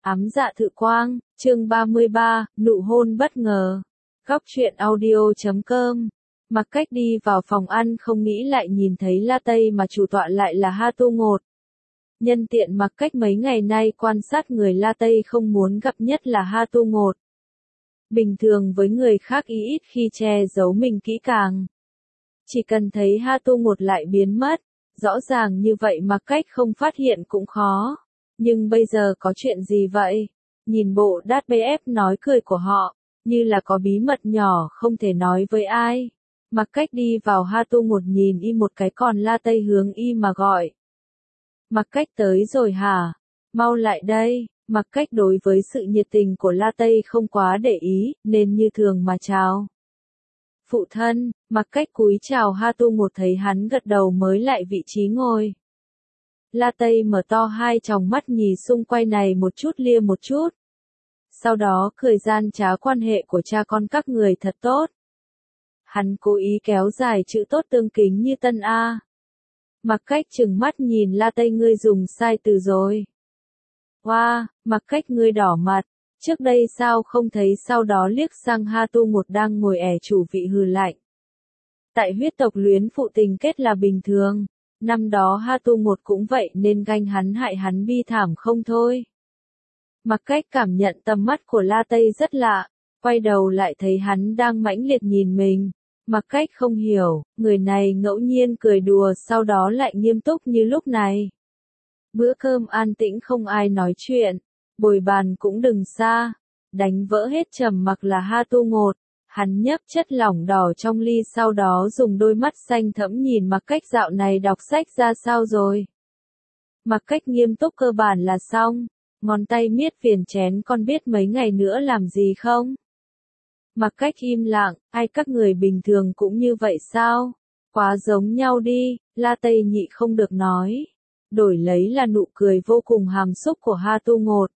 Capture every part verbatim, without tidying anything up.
Ám dạ thự quang, chương ba mươi ba, nụ hôn bất ngờ. Góc truyện audio chấm com. Mặc Cách đi vào phòng ăn không nghĩ lại nhìn thấy La Tây mà chủ tọa lại là Ha Tu Ngột. Nhân tiện Mặc Cách mấy ngày nay quan sát người La Tây không muốn gặp nhất là Ha Tu Ngột. Bình thường với người khác y ít khi che giấu mình kỹ càng. Chỉ cần thấy Ha Tu Ngột lại biến mất, rõ ràng như vậy Mặc Cách không phát hiện cũng khó. Nhưng bây giờ có chuyện gì vậy? Nhìn bộ đát bê ép nói cười của họ, như là có bí mật nhỏ không thể nói với ai. Mặc Cách đi vào Ha Tu Ngột nhìn y một cái còn La Tây hướng y mà gọi. Mặc Cách tới rồi hả? Mau lại đây. Mặc Cách đối với sự nhiệt tình của La Tây không quá để ý, nên như thường mà chào. Phụ thân. Mặc Cách cúi chào Ha Tu Ngột thấy hắn gật đầu mới lại vị trí ngồi. La Tây mở to hai tròng mắt nhìn xung quanh này một chút lia một chút. Sau đó cười gian trá quan hệ của cha con các người thật tốt. Hắn cố ý kéo dài chữ tốt tương kính như tân A. Mặc Cách chừng mắt nhìn La Tây ngươi dùng sai từ rồi. Wow, Mặc Cách ngươi đỏ mặt, trước đây sao không thấy sau đó liếc sang Ha Tu Ngột đang ngồi ẻ chủ vị hừ lạnh. Tại huyết tộc luyến phụ tình kết là bình thường. Năm đó Ha Tu Ngột cũng vậy nên ganh hắn hại hắn bi thảm không thôi. Mặc Cách cảm nhận tầm mắt của La Tây rất lạ, quay đầu lại thấy hắn đang mãnh liệt nhìn mình. Mặc Cách không hiểu, người này ngẫu nhiên cười đùa sau đó lại nghiêm túc như lúc này. Bữa cơm an tĩnh không ai nói chuyện, bồi bàn cũng đừng xa, đánh vỡ hết trầm mặc là Ha Tu Ngột. Hắn nhấp chất lỏng đỏ trong ly sau đó dùng đôi mắt xanh thẫm nhìn Mặc Cách dạo này đọc sách ra sao rồi. Mặc Cách nghiêm túc cơ bản là xong, ngón tay miết viền chén con biết mấy ngày nữa làm gì không? Mặc Cách im lặng, ai các người bình thường cũng như vậy sao? Quá giống nhau đi, La Tây nhị không được nói. Đổi lấy là nụ cười vô cùng hàm xúc của Ha Tu Ngột.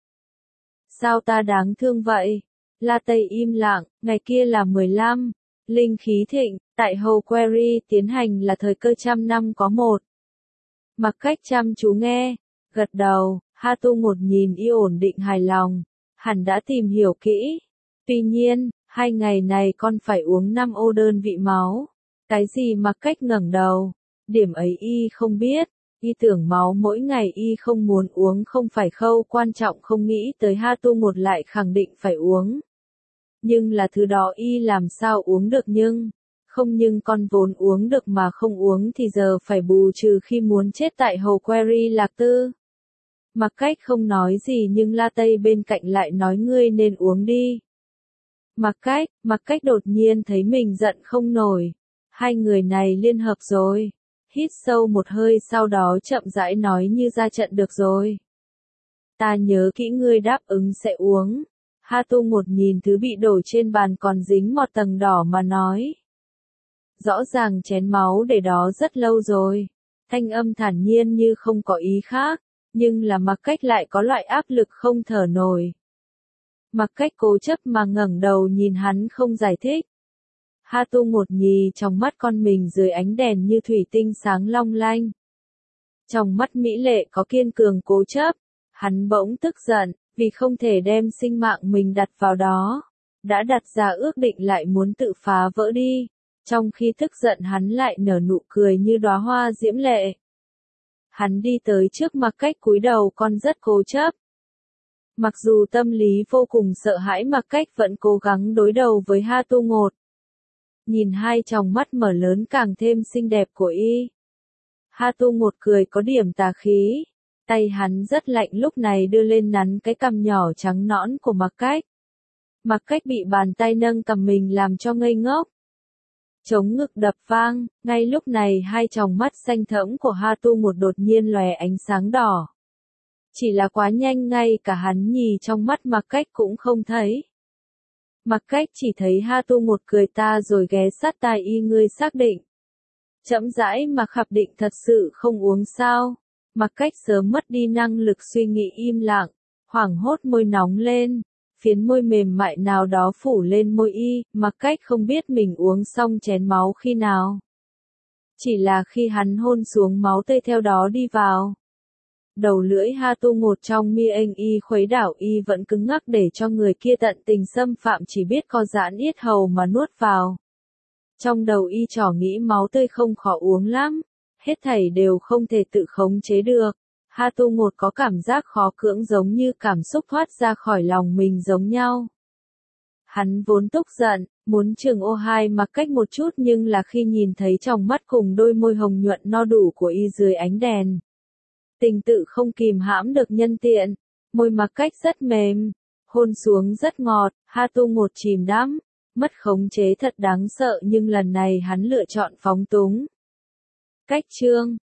Sao ta đáng thương vậy? La Tây im lặng, ngày kia là mười lăm, linh khí thịnh, tại Hầu Query tiến hành là thời cơ trăm năm có một. Mặc Cách chăm chú nghe, gật đầu, Ha Tu Ngột nhìn y ổn định hài lòng, hẳn đã tìm hiểu kỹ. Tuy nhiên, hai ngày này con phải uống năm ô đơn vị máu. Cái gì Mặc Cách ngẩng đầu, điểm ấy y không biết. Y tưởng máu mỗi ngày y không muốn uống không phải khâu quan trọng không nghĩ tới Ha Tu Ngột lại khẳng định phải uống. Nhưng là thứ đó y làm sao uống được nhưng, không nhưng con vốn uống được mà không uống thì giờ phải bù trừ khi muốn chết tại Hầu Query Lạc Tư. Mặc Cách không nói gì nhưng La Tây bên cạnh lại nói ngươi nên uống đi. Mặc Cách, Mặc Cách đột nhiên thấy mình giận không nổi. Hai người này liên hợp rồi. Hít sâu một hơi sau đó chậm rãi nói như ra trận được rồi. Ta nhớ kỹ ngươi đáp ứng sẽ uống. Ha Tu Ngột nhìn thứ bị đổ trên bàn còn dính một tầng đỏ mà nói. Rõ ràng chén máu để đó rất lâu rồi. Thanh âm thản nhiên như không có ý khác, nhưng là Mặc Cách lại có loại áp lực không thở nổi. Mặc Cách cố chấp mà ngẩng đầu nhìn hắn không giải thích. Ha Tu Ngột nhì trong mắt con mình dưới ánh đèn như thủy tinh sáng long lanh. Trong mắt mỹ lệ có kiên cường cố chấp, hắn bỗng tức giận, vì không thể đem sinh mạng mình đặt vào đó. Đã đặt ra ước định lại muốn tự phá vỡ đi, trong khi tức giận hắn lại nở nụ cười như đóa hoa diễm lệ. Hắn đi tới trước Mặc Cách cúi đầu con rất cố chấp. Mặc dù tâm lý vô cùng sợ hãi Mặc Cách vẫn cố gắng đối đầu với Ha Tu Ngột. Nhìn hai tròng mắt mở lớn càng thêm xinh đẹp của y. Ha Tu Ngột cười có điểm tà khí. Tay hắn rất lạnh lúc này đưa lên nắn cái cằm nhỏ trắng nõn của Mặc Cách. Mặc Cách bị bàn tay nâng cằm mình làm cho ngây ngốc. Chống ngực đập vang, ngay lúc này hai tròng mắt xanh thẫm của Ha Tu Ngột đột nhiên lòe ánh sáng đỏ. Chỉ là quá nhanh ngay cả hắn nhì trong mắt Mặc Cách cũng không thấy. Mặc Cách chỉ thấy Ha Tu Ngột cười ta rồi ghé sát tai y ngươi xác định. Chậm rãi mà khẳng định thật sự không uống sao. Mặc Cách sớm mất đi năng lực suy nghĩ im lặng, hoảng hốt môi nóng lên, phiến môi mềm mại nào đó phủ lên môi y, Mặc Cách không biết mình uống xong chén máu khi nào. Chỉ là khi hắn hôn xuống máu tươi theo đó đi vào. Đầu lưỡi Ha Tu ngột trong mi anh y khuấy đảo y vẫn cứng ngắc để cho người kia tận tình xâm phạm chỉ biết co giãn yết hầu mà nuốt vào. Trong đầu y trò nghĩ máu tươi không khó uống lắm, hết thảy đều không thể tự khống chế được. Ha Tu ngột có cảm giác khó cưỡng giống như cảm xúc thoát ra khỏi lòng mình giống nhau. Hắn vốn tức giận, muốn chừng ô hai mặc cách một chút nhưng là khi nhìn thấy trong mắt cùng đôi môi hồng nhuận no đủ của y dưới ánh đèn. Tình tự không kìm hãm được nhân tiện, môi mặc cách rất mềm, hôn xuống rất ngọt, Ha Tu ngột chìm đắm, mất khống chế thật đáng sợ nhưng lần này hắn lựa chọn phóng túng. Cách chương